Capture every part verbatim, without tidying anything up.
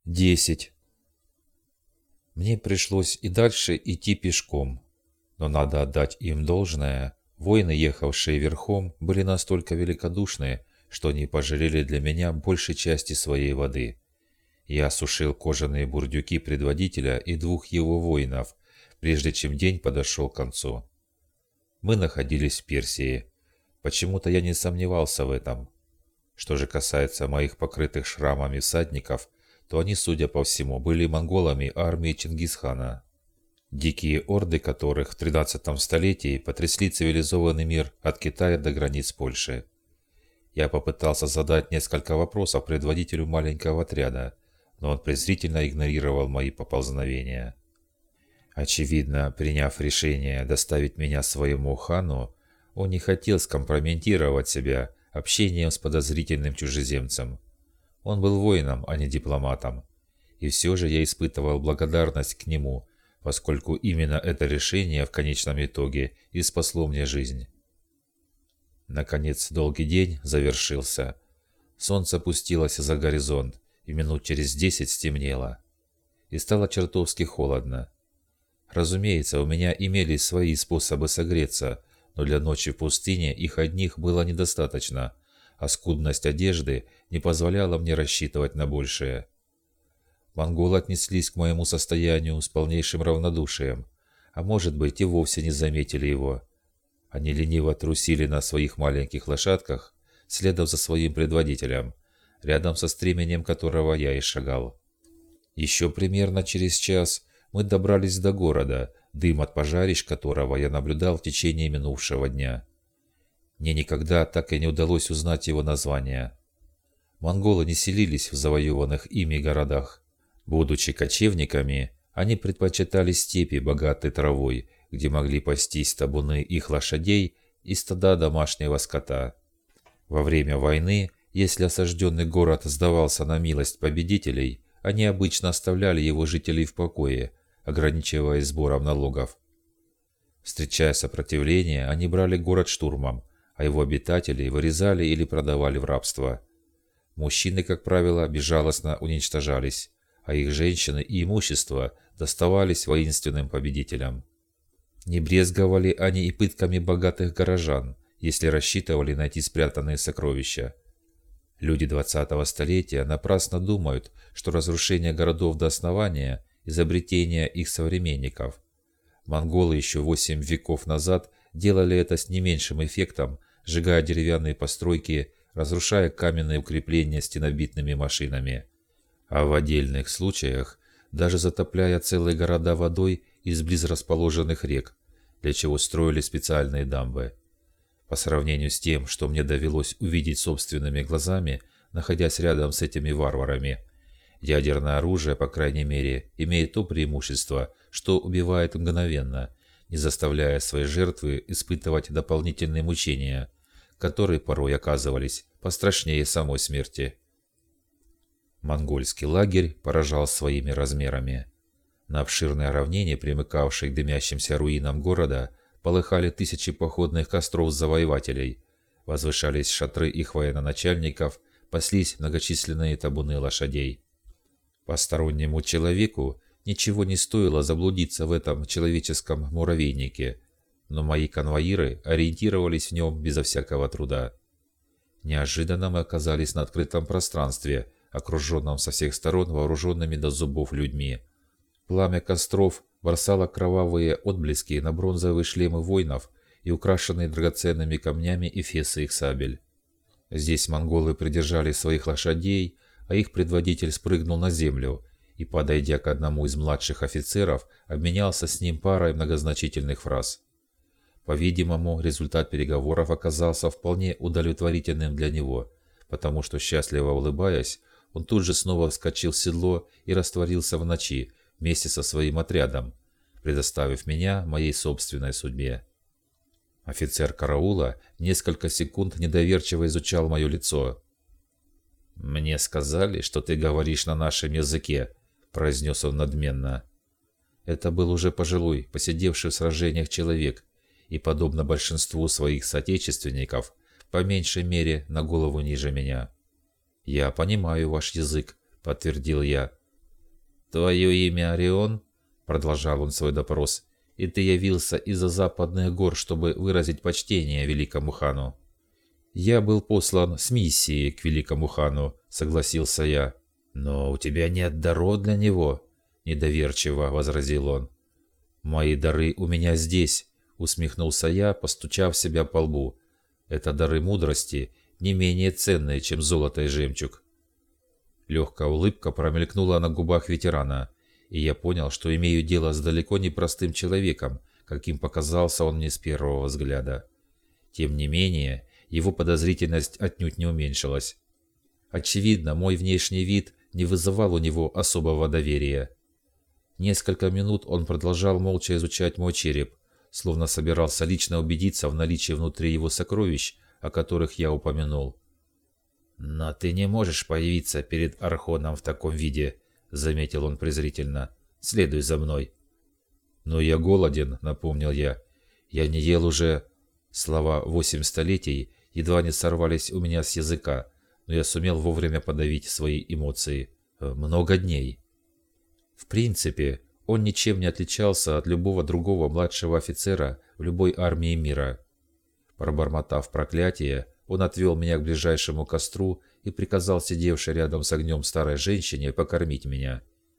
Десять. Мне пришлось и дальше идти пешком, но надо отдать им должное. Воины, ехавшие верхом, были настолько великодушны, что они пожалели для меня большей части своей воды. Я осушил кожаные бурдюки предводителя и двух его воинов, прежде чем день подошел к концу. Мы находились в Персии. Почему-то я не сомневался в этом. Что же касается моих покрытых шрамами всадников, то они, судя по всему, были монголами армии Чингисхана, дикие орды которых в тринадцатом столетии потрясли цивилизованный мир от Китая до границ Польши. Я попытался задать несколько вопросов предводителю маленького отряда, но он презрительно игнорировал мои поползновения. Очевидно, приняв решение доставить меня своему хану, он не хотел скомпрометировать себя общением с подозрительным чужеземцем. Он был воином, а не дипломатом. И все же я испытывал благодарность к нему, поскольку именно это решение в конечном итоге и спасло мне жизнь. Наконец, долгий день завершился. Солнце опустилось за горизонт, и минут через десять стемнело. И стало чертовски холодно. Разумеется, у меня имелись свои способы согреться, но для ночи в пустыне их одних было недостаточно, а скудность одежды не позволяла мне рассчитывать на большее. Монголы отнеслись к моему состоянию с полнейшим равнодушием, а может быть и вовсе не заметили его. Они лениво трусили на своих маленьких лошадках, следом за своим предводителем, рядом со стременем которого я и шагал. Еще примерно через час мы добрались до города, дым от пожарищ которого я наблюдал в течение минувшего дня. Мне никогда так и не удалось узнать его название. Монголы не селились в завоеванных ими городах. Будучи кочевниками, они предпочитали степи, богатые травой, где могли пастись табуны их лошадей и стада домашнего скота. Во время войны, если осажденный город сдавался на милость победителей, они обычно оставляли его жителей в покое, ограничиваясь сбором налогов. Встречая сопротивление, они брали город штурмом, а его обитателей вырезали или продавали в рабство. Мужчины, как правило, безжалостно уничтожались, а их женщины и имущество доставались воинственным победителям. Не брезговали они и пытками богатых горожан, если рассчитывали найти спрятанные сокровища. Люди двадцатого столетия напрасно думают, что разрушение городов до основания – изобретение их современников. Монголы еще восемь веков назад делали это с не меньшим эффектом, сжигая деревянные постройки, разрушая каменные укрепления стенобитными машинами, а в отдельных случаях даже затопляя целые города водой из близ расположенных рек, для чего строили специальные дамбы. По сравнению с тем, что мне довелось увидеть собственными глазами, находясь рядом с этими варварами, ядерное оружие, по крайней мере, имеет то преимущество, что убивает мгновенно, не заставляя свои жертвы испытывать дополнительные мучения, которые порой оказывались пострашнее самой смерти. Монгольский лагерь поражал своими размерами. На обширной равнине, примыкавшей к дымящимся руинам города, полыхали тысячи походных костров завоевателей, возвышались шатры их военачальников, паслись многочисленные табуны лошадей. Постороннему человеку ничего не стоило заблудиться в этом человеческом муравейнике, но мои конвоиры ориентировались в нем безо всякого труда. Неожиданно мы оказались на открытом пространстве, окруженном со всех сторон вооруженными до зубов людьми. Пламя костров бросало кровавые отблески на бронзовые шлемы воинов и украшенные драгоценными камнями эфесы их сабель. Здесь монголы придержали своих лошадей, а их предводитель спрыгнул на землю и, подойдя к одному из младших офицеров, обменялся с ним парой многозначительных фраз. По-видимому, результат переговоров оказался вполне удовлетворительным для него, потому что, счастливо улыбаясь, он тут же снова вскочил в седло и растворился в ночи вместе со своим отрядом, предоставив меня моей собственной судьбе. Офицер караула несколько секунд недоверчиво изучал мое лицо. «Мне сказали, что ты говоришь на нашем языке», – произнес он надменно. Это был уже пожилой, посидевший в сражениях человек, и, подобно большинству своих соотечественников, по меньшей мере на голову ниже меня. «Я понимаю ваш язык», – подтвердил я, «Твое имя Орион?» — продолжал он свой допрос. «И ты явился из-за западных гор, чтобы выразить почтение великому хану?» «Я был послан с миссией к великому хану», — согласился я. «Но у тебя нет даров для него», — недоверчиво возразил он. «Мои дары у меня здесь», — усмехнулся я, постучав себя по лбу. «Это дары мудрости, не менее ценные, чем золото и жемчуг». Легкая улыбка промелькнула на губах ветерана, и я понял, что имею дело с далеко не простым человеком, каким показался он мне с первого взгляда. Тем не менее, его подозрительность отнюдь не уменьшилась. Очевидно, мой внешний вид не вызывал у него особого доверия. Несколько минут он продолжал молча изучать мой череп, словно собирался лично убедиться в наличии внутри его сокровищ, о которых я упомянул. «Но ты не можешь появиться перед Архоном в таком виде», — заметил он презрительно. «Следуй за мной». «Но я голоден», — напомнил я. «Я не ел уже...» Слова «восемь столетий» едва не сорвались у меня с языка, но я сумел вовремя подавить свои эмоции. «Много дней». В принципе, он ничем не отличался от любого другого младшего офицера в любой армии мира. Пробормотав проклятие, он отвел меня к ближайшему костру и приказал сидевшей рядом с огнем старой женщине покормить меня.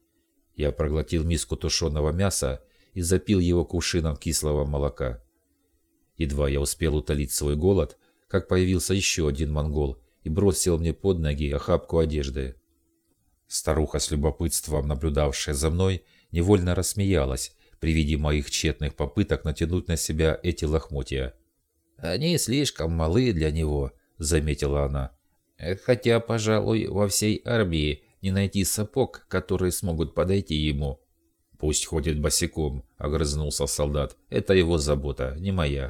Я проглотил миску тушеного мяса и запил его кувшином кислого молока. Едва я успел утолить свой голод, как появился еще один монгол и бросил мне под ноги охапку одежды. Старуха, с любопытством наблюдавшая за мной, невольно рассмеялась при виде моих тщетных попыток натянуть на себя эти лохмотья. «Они слишком малы для него», — заметила она. «Хотя, пожалуй, во всей армии не найти сапог, которые смогут подойти ему». «Пусть ходит босиком», — огрызнулся солдат. «Это его забота, не моя».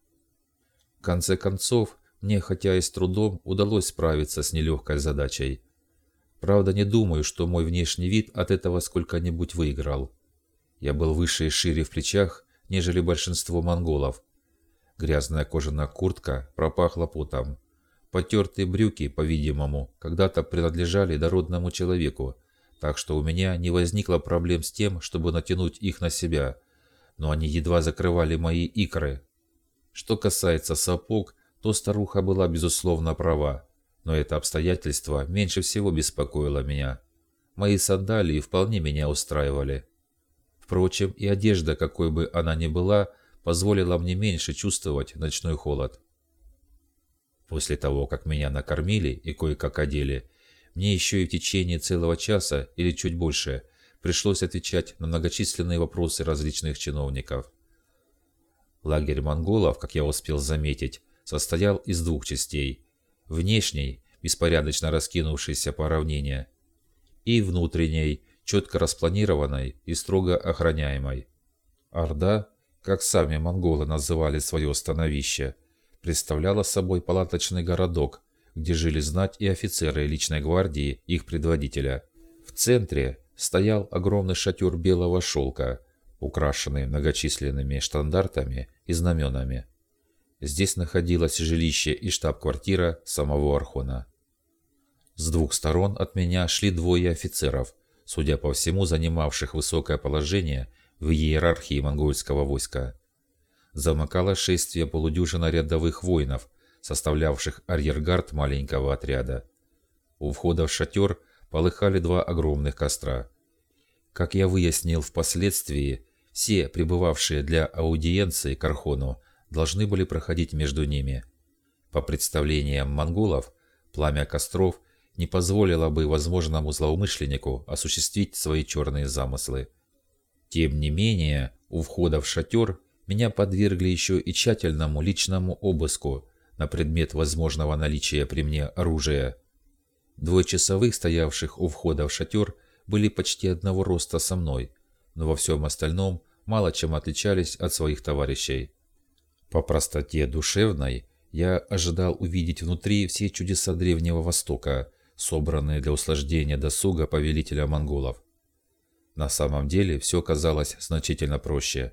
В конце концов, мне, хотя и с трудом, удалось справиться с нелегкой задачей. Правда, не думаю, что мой внешний вид от этого сколько-нибудь выиграл. Я был выше и шире в плечах, нежели большинство монголов. Грязная кожаная куртка пропахла потом. Потертые брюки, по-видимому, когда-то принадлежали дородному человеку, так что у меня не возникло проблем с тем, чтобы натянуть их на себя, но они едва закрывали мои икры. Что касается сапог, то старуха была безусловно права, но это обстоятельство меньше всего беспокоило меня. Мои сандалии вполне меня устраивали. Впрочем, и одежда, какой бы она ни была, позволила мне меньше чувствовать ночной холод. После того, как меня накормили и кое-как одели, мне еще и в течение целого часа или чуть больше пришлось отвечать на многочисленные вопросы различных чиновников. Лагерь монголов, как я успел заметить, состоял из двух частей. Внешней, беспорядочно раскинувшейся по равнине, и внутренней, четко распланированной и строго охраняемой. Орда, как сами монголы называли свое становище, представляла собой палаточный городок, где жили знать и офицеры личной гвардии их предводителя. В центре стоял огромный шатер белого шелка, украшенный многочисленными штандартами и знаменами. Здесь находилось жилище и штаб-квартира самого Архона. С двух сторон от меня шли двое офицеров, судя по всему, занимавших высокое положение в иерархии монгольского войска. Замыкало шествие полудюжина рядовых воинов, составлявших арьергард маленького отряда. У входа в шатер полыхали два огромных костра. Как я выяснил впоследствии, все прибывавшие для аудиенции к Архону должны были проходить между ними. По представлениям монголов, пламя костров не позволило бы возможному злоумышленнику осуществить свои черные замыслы. Тем не менее, у входа в шатер меня подвергли еще и тщательному личному обыску на предмет возможного наличия при мне оружия. Двое часовых, стоявших у входа в шатер, были почти одного роста со мной, но во всем остальном мало чем отличались от своих товарищей. По простоте душевной я ожидал увидеть внутри все чудеса Древнего Востока, собранные для услаждения досуга повелителя монголов. На самом деле все казалось значительно проще.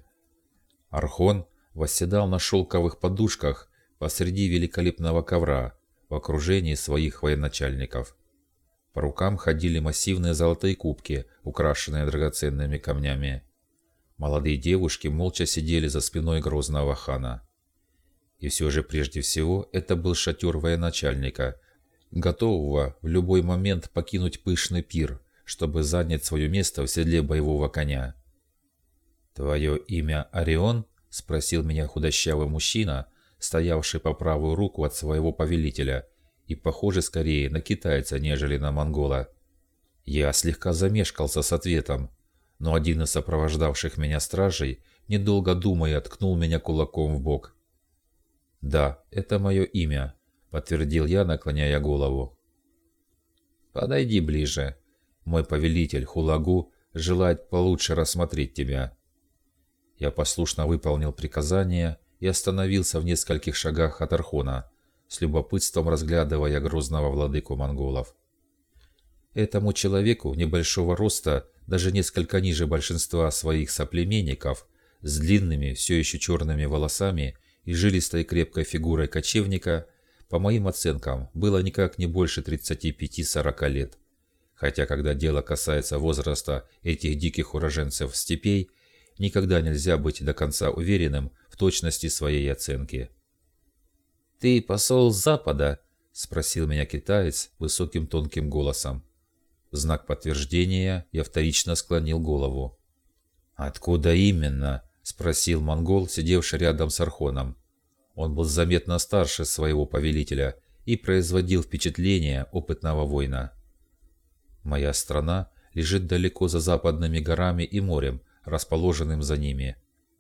Архон восседал на шелковых подушках посреди великолепного ковра в окружении своих военачальников. По рукам ходили массивные золотые кубки, украшенные драгоценными камнями. Молодые девушки молча сидели за спиной грозного хана. И все же прежде всего это был шатер военачальника, готового в любой момент покинуть пышный пир, чтобы занять свое место в седле боевого коня. «Твое имя Орион?» – спросил меня худощавый мужчина, стоявший по правую руку от своего повелителя, и похоже скорее на китайца, нежели на монгола. Я слегка замешкался с ответом, но один из сопровождавших меня стражей, недолго думая, ткнул меня кулаком в бок. «Да, это мое имя», – подтвердил я, наклоняя голову. «Подойди ближе. Мой повелитель Хулагу желает получше рассмотреть тебя». Я послушно выполнил приказание и остановился в нескольких шагах от Архона, с любопытством разглядывая грозного владыку монголов. Этому человеку небольшого роста, даже несколько ниже большинства своих соплеменников, с длинными, все еще черными волосами и жилистой крепкой фигурой кочевника, по моим оценкам, было никак не больше тридцати пяти-сорока лет. Хотя, когда дело касается возраста этих диких уроженцев степей, никогда нельзя быть до конца уверенным в точности своей оценки. «Ты посол с Запада?» – спросил меня китаец высоким тонким голосом. В знак подтверждения я вторично склонил голову. «Откуда именно?» – спросил монгол, сидевший рядом с Архоном. Он был заметно старше своего повелителя и производил впечатление опытного воина. «Моя страна лежит далеко за западными горами и морем, расположенным за ними».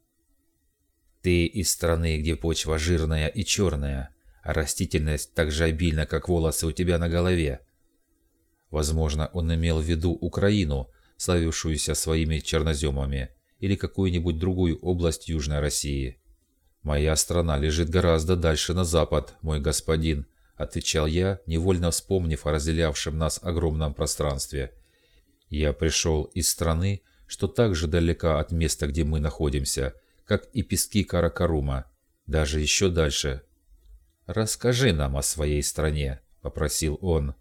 «Ты из страны, где почва жирная и черная, а растительность так же обильна, как волосы у тебя на голове». Возможно, он имел в виду Украину, славившуюся своими черноземами, или какую-нибудь другую область Южной России. «Моя страна лежит гораздо дальше на запад, мой господин», — отвечал я, невольно вспомнив о разделявшем нас огромном пространстве. «Я пришел из страны, что так же далека от места, где мы находимся, как и пески Каракарума, даже еще дальше». «Расскажи нам о своей стране», — попросил он.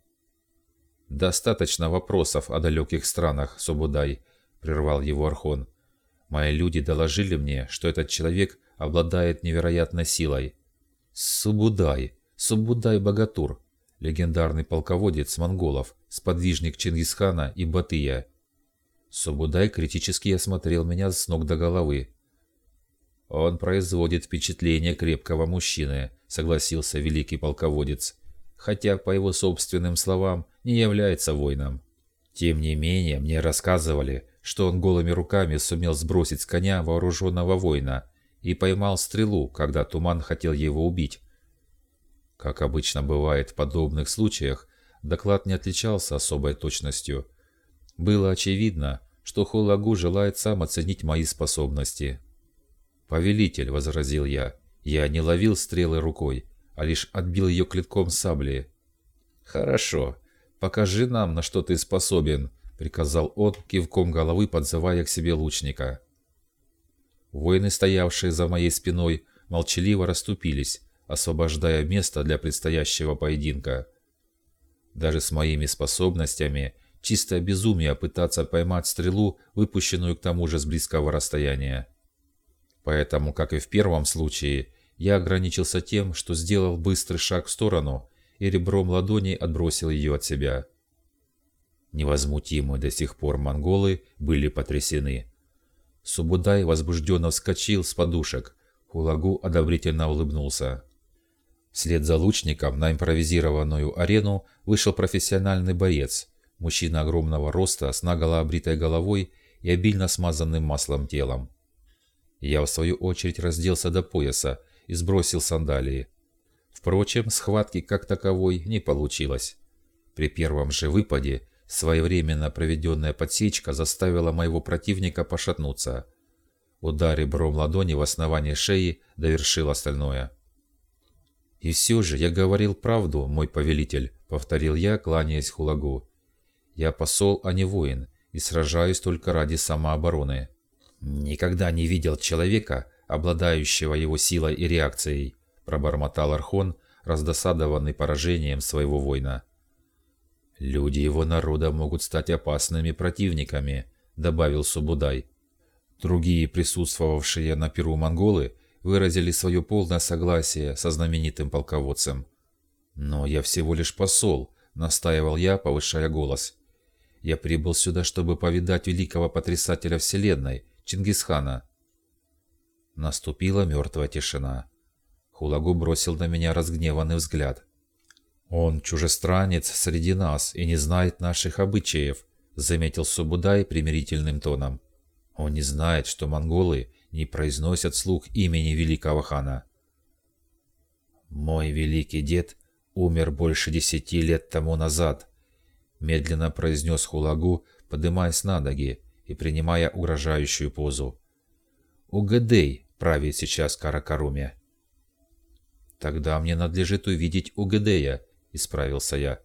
«Достаточно вопросов о далеких странах, Собудай», — прервал его Архон. «Мои люди доложили мне, что этот человек обладает невероятной силой». «Субудай, Субудай-Богатур, легендарный полководец монголов, сподвижник Чингисхана и Батыя». Субудай критически осмотрел меня с ног до головы. «Он производит впечатление крепкого мужчины», — согласился великий полководец, хотя, по его собственным словам, не является воином. Тем не менее, мне рассказывали, что он голыми руками сумел сбросить с коня вооруженного воина и поймал стрелу, когда Туман хотел его убить. Как обычно бывает в подобных случаях, доклад не отличался особой точностью. Было очевидно, что Хулагу желает сам оценить мои способности. «Повелитель», — возразил я, — «я не ловил стрелы рукой, а лишь отбил ее клинком сабли». «Хорошо, покажи нам, на что ты способен», — приказал он, кивком головы подзывая к себе лучника. Воины, стоявшие за моей спиной, молчаливо расступились, освобождая место для предстоящего поединка. Даже с моими способностями чистое безумие пытаться поймать стрелу, выпущенную к тому же с близкого расстояния. Поэтому, как и в первом случае, я ограничился тем, что сделал быстрый шаг в сторону и ребром ладони отбросил ее от себя. Невозмутимые до сих пор монголы были потрясены. Субудай возбужденно вскочил с подушек, Хулагу одобрительно улыбнулся. Вслед за лучником на импровизированную арену вышел профессиональный боец, мужчина огромного роста с наголо обритой головой и обильно смазанным маслом телом. Я, в свою очередь, разделся до пояса и сбросил сандалии. Впрочем, схватки как таковой не получилось. При первом же выпаде своевременно проведенная подсечка заставила моего противника пошатнуться. Удар ребром ладони в основание шеи довершил остальное. «И все же я говорил правду, мой повелитель», — повторил я, кланяясь Хулагу. «Я посол, а не воин, и сражаюсь только ради самообороны». «Никогда не видел человека, обладающего его силой и реакцией», — пробормотал Архон, раздосадованный поражением своего воина. «Люди его народа могут стать опасными противниками», — добавил Субудай. Другие присутствовавшие на пиру монголы выразили свое полное согласие со знаменитым полководцем. «Но я всего лишь посол», — настаивал я, повышая голос. «Я прибыл сюда, чтобы повидать великого потрясателя вселенной, Чингисхана». Наступила мертвая тишина. Хулагу бросил на меня разгневанный взгляд. «Он чужестранец среди нас и не знает наших обычаев», — заметил Субудай примирительным тоном. «Он не знает, что монголы не произносят вслух имени великого хана». «Мой великий дед умер больше десяти лет тому назад», — медленно произнес Хулагу, подымаясь на ноги и принимая угрожающую позу. «Угэдэй правит сейчас Каракаруме». «Тогда мне надлежит увидеть Угэдэя», — исправился я.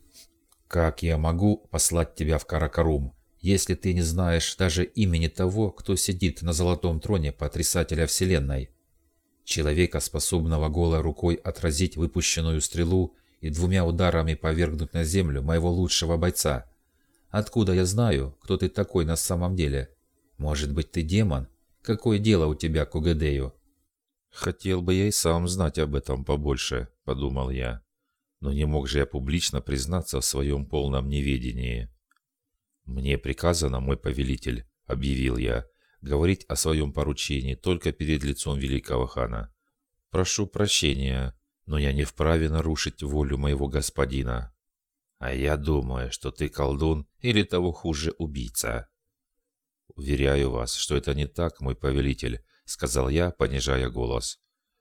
«Как я могу послать тебя в Каракарум, если ты не знаешь даже имени того, кто сидит на золотом троне потрясателя вселенной? Человека, способного голой рукой отразить выпущенную стрелу и двумя ударами повергнуть на землю моего лучшего бойца. Откуда я знаю, кто ты такой на самом деле? Может быть, ты демон? Какое дело у тебя к Угэдэю?» «Хотел бы я и сам знать об этом побольше», — подумал я. Но не мог же я публично признаться в своем полном неведении. «Мне приказано, мой повелитель», — объявил я, — «говорить о своем поручении только перед лицом великого хана. Прошу прощения, но я не вправе нарушить волю моего господина. А я думаю, что ты колдун или того хуже убийца». «Уверяю вас, что это не так, мой повелитель», — сказал я, понижая голос.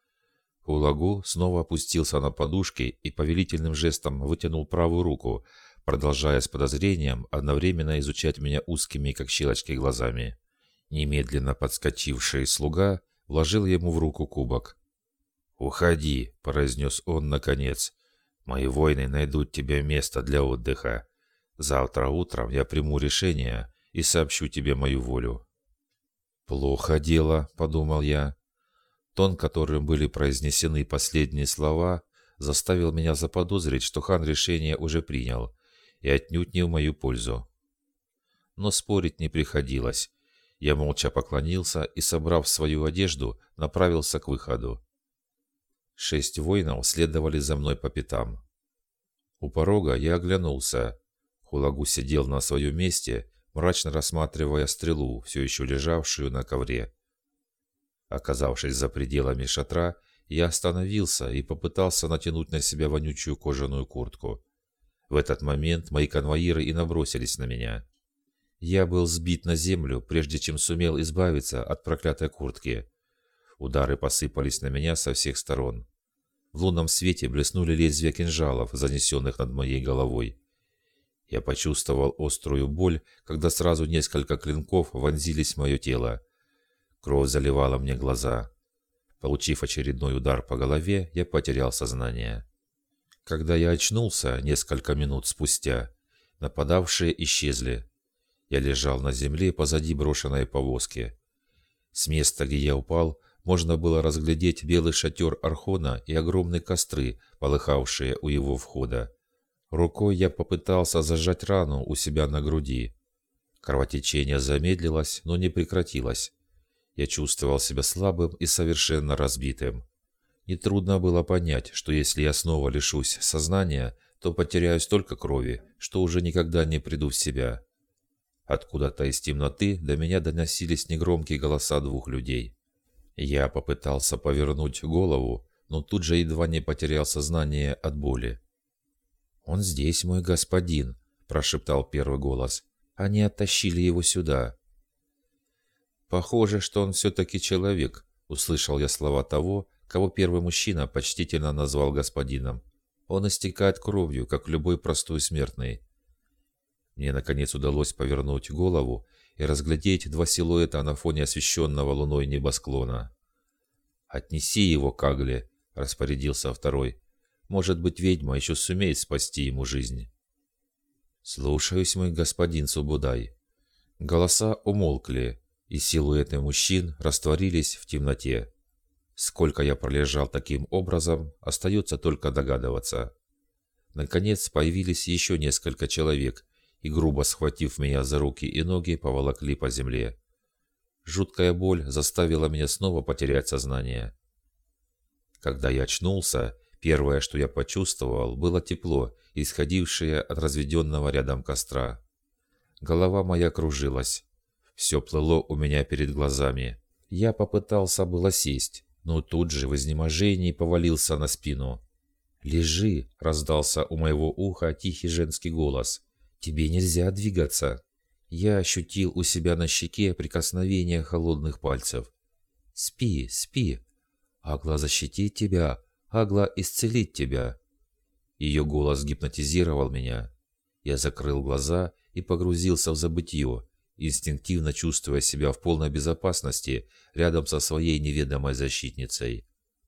Хулагу снова опустился на подушки и повелительным жестом вытянул правую руку, продолжая с подозрением одновременно изучать меня узкими, как щелочки, глазами. Немедленно подскочивший слуга вложил ему в руку кубок. «Уходи», — произнес он наконец. «Мои воины найдут тебе место для отдыха. Завтра утром я приму решение и сообщу тебе мою волю». «Плохо дело», — подумал я. Тон, которым были произнесены последние слова, заставил меня заподозрить, что хан решение уже принял, и отнюдь не в мою пользу. Но спорить не приходилось. Я молча поклонился и, собрав свою одежду, направился к выходу. Шесть воинов следовали за мной по пятам. У порога я оглянулся. Хулагу сидел на своем месте, мрачно рассматривая стрелу, все еще лежавшую на ковре. Оказавшись за пределами шатра, я остановился и попытался натянуть на себя вонючую кожаную куртку. В этот момент мои конвоиры и набросились на меня. Я был сбит на землю, прежде чем сумел избавиться от проклятой куртки. Удары посыпались на меня со всех сторон. В лунном свете блеснули лезвия кинжалов, занесенных над моей головой. Я почувствовал острую боль, когда сразу несколько клинков вонзились в мое тело. Кровь заливала мне глаза. Получив очередной удар по голове, я потерял сознание. Когда я очнулся несколько минут спустя, нападавшие исчезли. Я лежал на земле позади брошенной повозки. С места, где я упал, можно было разглядеть белый шатер Архона и огромные костры, полыхавшие у его входа. Рукой я попытался зажать рану у себя на груди. Кровотечение замедлилось, но не прекратилось. Я чувствовал себя слабым и совершенно разбитым. Нетрудно было понять, что если я снова лишусь сознания, то потеряю столько крови, что уже никогда не приду в себя. Откуда-то из темноты до меня доносились негромкие голоса двух людей. Я попытался повернуть голову, но тут же едва не потерял сознание от боли. «Он здесь, мой господин», – прошептал первый голос. «Они оттащили его сюда». «Похоже, что он все-таки человек», – услышал я слова того, кого первый мужчина почтительно назвал господином. «Он истекает кровью, как любой простой смертный». Мне, наконец, удалось повернуть голову и разглядеть два силуэта на фоне освещенного луной небосклона. «Отнеси его к Агле», – распорядился второй. «Может быть, ведьма еще сумеет спасти ему жизнь». «Слушаюсь, мой господин Субудай». Голоса умолкли, и силуэты мужчин растворились в темноте. Сколько я пролежал таким образом, остается только догадываться. Наконец появились еще несколько человек и, грубо схватив меня за руки и ноги, поволокли по земле. Жуткая боль заставила меня снова потерять сознание. Когда я очнулся, первое, что я почувствовал, было тепло, исходившее от разведенного рядом костра. Голова моя кружилась. Все плыло у меня перед глазами. Я попытался было сесть, но тут же в изнеможении повалился на спину. «Лежи!» – раздался у моего уха тихий женский голос. «Тебе нельзя двигаться!» Я ощутил у себя на щеке прикосновение холодных пальцев. «Спи, спи! Агла защитит тебя! Агла исцелит тебя!» Ее голос гипнотизировал меня. Я закрыл глаза и погрузился в забытье, инстинктивно чувствуя себя в полной безопасности рядом со своей неведомой защитницей.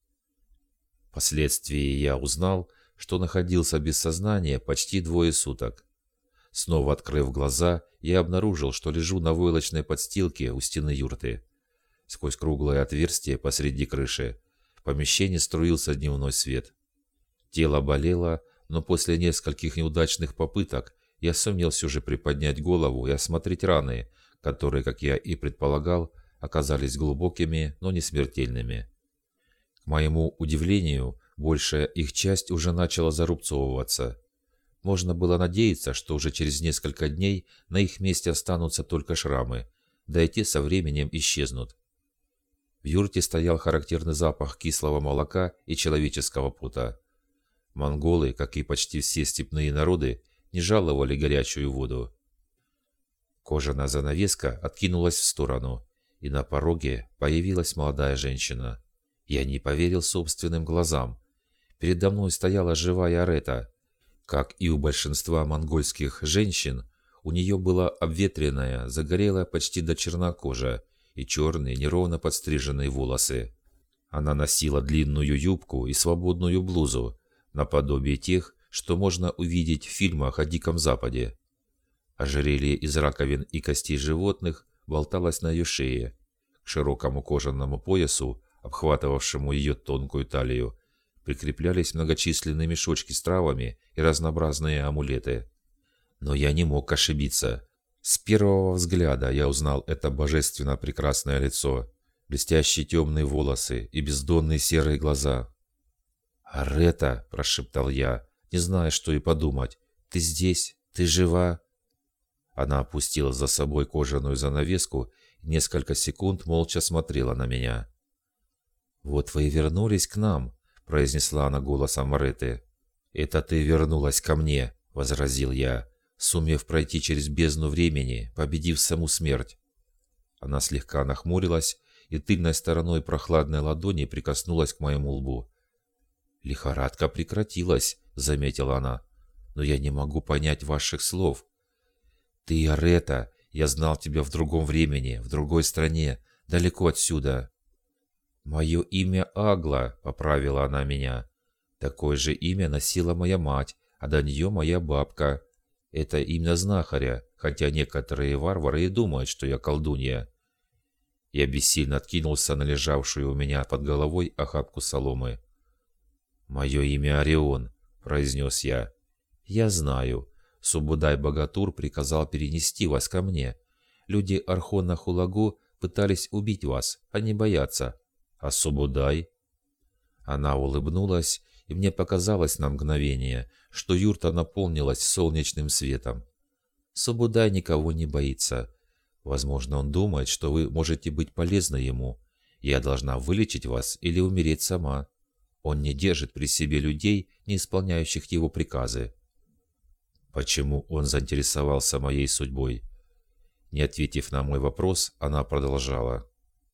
Впоследствии я узнал, что находился без сознания почти двое суток. Снова открыв глаза, я обнаружил, что лежу на войлочной подстилке у стены юрты. Сквозь круглое отверстие посреди крыши в помещении струился дневной свет. Тело болело, но после нескольких неудачных попыток я сумел все же приподнять голову и осмотреть раны, которые, как я и предполагал, оказались глубокими, но не смертельными. К моему удивлению, большая их часть уже начала зарубцовываться. Можно было надеяться, что уже через несколько дней на их месте останутся только шрамы, да и те со временем исчезнут. В юрте стоял характерный запах кислого молока и человеческого пота. Монголы, как и почти все степные народы, не жаловали горячую воду. Кожаная занавеска откинулась в сторону, и на пороге появилась молодая женщина. Я не поверил собственным глазам. Передо мной стояла живая Арета. Как и у большинства монгольских женщин, у нее была обветренная, загорелая почти до черна кожа и черные неровно подстриженные волосы. Она носила длинную юбку и свободную блузу, наподобие тех, что можно увидеть в фильмах о Диком Западе. Ожерелье из раковин и костей животных болталось на ее шее. К широкому кожаному поясу, обхватывавшему ее тонкую талию, прикреплялись многочисленные мешочки с травами и разнообразные амулеты. Но я не мог ошибиться. С первого взгляда я узнал это божественно прекрасное лицо, блестящие темные волосы и бездонные серые глаза. «Арета!» – прошептал я, не зная, что и подумать. «Ты здесь? Ты жива?» Она опустила за собой кожаную занавеску и несколько секунд молча смотрела на меня. «Вот вы и вернулись к нам», – произнесла она голосом Ареты. «Это ты вернулась ко мне», – возразил я, сумев пройти через бездну времени, победив саму смерть. Она слегка нахмурилась и тыльной стороной прохладной ладони прикоснулась к моему лбу. «Лихорадка прекратилась», — заметила она, — «но я не могу понять ваших слов». «Ты, Арета, я знал тебя в другом времени, в другой стране, далеко отсюда». «Мое имя Агла», — поправила она меня. «Такое же имя носила моя мать, а до нее моя бабка. Это имя знахаря, хотя некоторые варвары и думают, что я колдунья». Я бессильно откинулся на лежавшую у меня под головой охапку соломы. «Мое имя Орион», — произнес я. «Я знаю. Субудай-богатур приказал перенести вас ко мне. Люди Архона-Хулагу пытались убить вас, они боятся. А Субудай?» Она улыбнулась, и мне показалось на мгновение, что юрта наполнилась солнечным светом. «Субудай никого не боится. Возможно, он думает, что вы можете быть полезны ему. Я должна вылечить вас или умереть сама. Он не держит при себе людей, не исполняющих его приказы». Почему он заинтересовался моей судьбой? Не ответив на мой вопрос, она продолжала.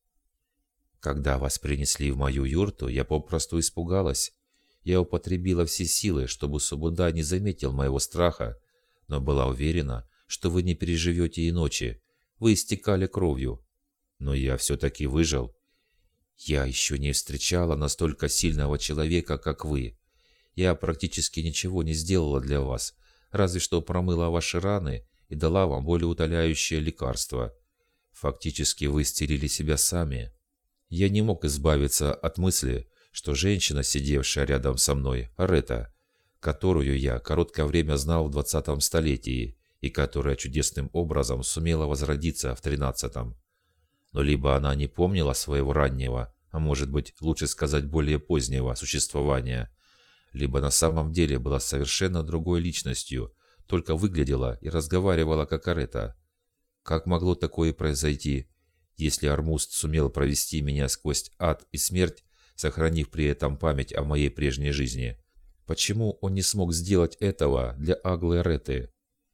«Когда вас принесли в мою юрту, я попросту испугалась. Я употребила все силы, чтобы Субудай не заметил моего страха, но была уверена, что вы не переживете и ночи. Вы истекали кровью. Но я все-таки выжил. Я еще не встречала настолько сильного человека, как вы. Я практически ничего не сделала для вас, разве что промыла ваши раны и дала вам болеутоляющее лекарство. Фактически вы исцелили себя сами». Я не мог избавиться от мысли, что женщина, сидевшая рядом со мной, Арета, которую я короткое время знал в двадцатом столетии и которая чудесным образом сумела возродиться в тринадцатом. Но либо она не помнила своего раннего, а может быть, лучше сказать, более позднего существования, либо на самом деле была совершенно другой личностью, только выглядела и разговаривала как Арета. Как могло такое произойти, если Армуст сумел провести меня сквозь ад и смерть, сохранив при этом память о моей прежней жизни? Почему он не смог сделать этого для Аглы Ареты?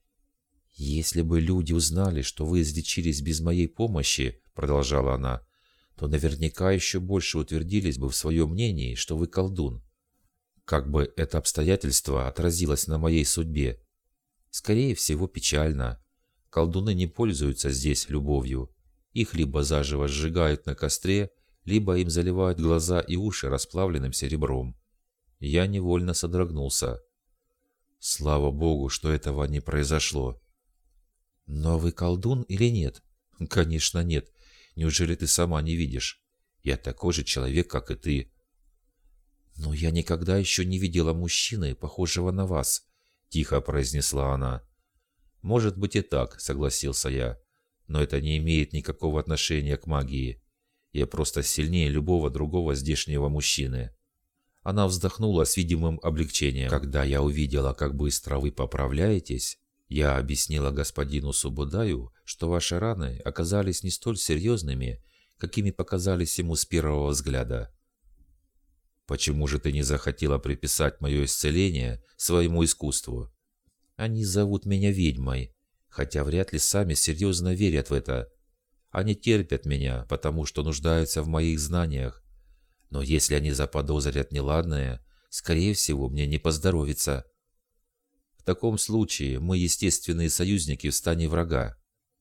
«Если бы люди узнали, что вы излечились без моей помощи, — продолжала она, — то наверняка еще больше утвердились бы в своем мнении, что вы колдун. Как бы это обстоятельство отразилось на моей судьбе? Скорее всего, печально. Колдуны не пользуются здесь любовью. Их либо заживо сжигают на костре, либо им заливают глаза и уши расплавленным серебром». Я невольно содрогнулся. Слава Богу, что этого не произошло. «Но вы колдун или нет?» «Конечно нет. Неужели ты сама не видишь? Я такой же человек, как и ты». «Но я никогда еще не видела мужчины, похожего на вас», — тихо произнесла она. «Может быть и так», — согласился я. «Но это не имеет никакого отношения к магии. Я просто сильнее любого другого здешнего мужчины». Она вздохнула с видимым облегчением. «Когда я увидела, как быстро вы поправляетесь, я объяснила господину Субудаю, что ваши раны оказались не столь серьезными, какими показались ему с первого взгляда». «Почему же ты не захотела приписать мое исцеление своему искусству?» «Они зовут меня ведьмой, хотя вряд ли сами серьезно верят в это. Они терпят меня, потому что нуждаются в моих знаниях. Но если они заподозрят неладное, скорее всего, мне не поздоровится. В таком случае мы естественные союзники в стане врага».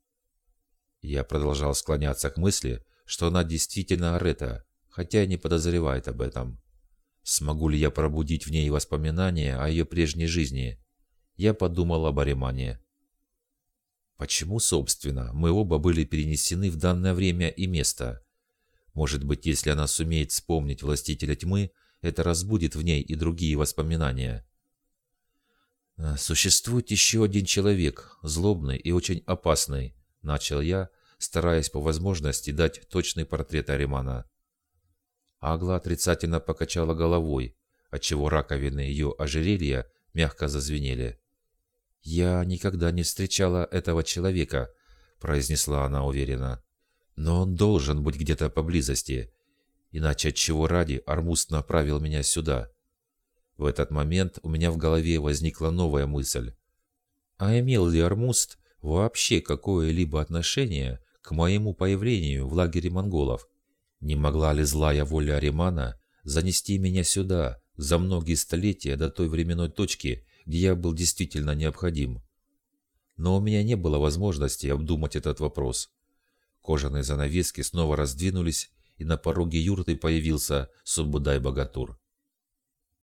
Я продолжал склоняться к мысли, что она действительно Арета, хотя и не подозревает об этом. Смогу ли я пробудить в ней воспоминания о ее прежней жизни? Я подумал об Аримане. Почему, собственно, мы оба были перенесены в данное время и место? Может быть, если она сумеет вспомнить Властителя Тьмы, это разбудит в ней и другие воспоминания. «Существует еще один человек, злобный и очень опасный», — начал я, стараясь по возможности дать точный портрет Аримана. Агла отрицательно покачала головой, отчего раковины ее ожерелья мягко зазвенели. «Я никогда не встречала этого человека», — произнесла она уверенно. «Но он должен быть где-то поблизости, иначе отчего ради Армуст направил меня сюда?» В этот момент у меня в голове возникла новая мысль. А имел ли Армуст вообще какое-либо отношение к моему появлению в лагере монголов? Не могла ли злая воля Аримана занести меня сюда за многие столетия до той временной точки, где я был действительно необходим? Но у меня не было возможности обдумать этот вопрос. Кожаные занавески снова раздвинулись, и на пороге юрты появился Субудай-богатур.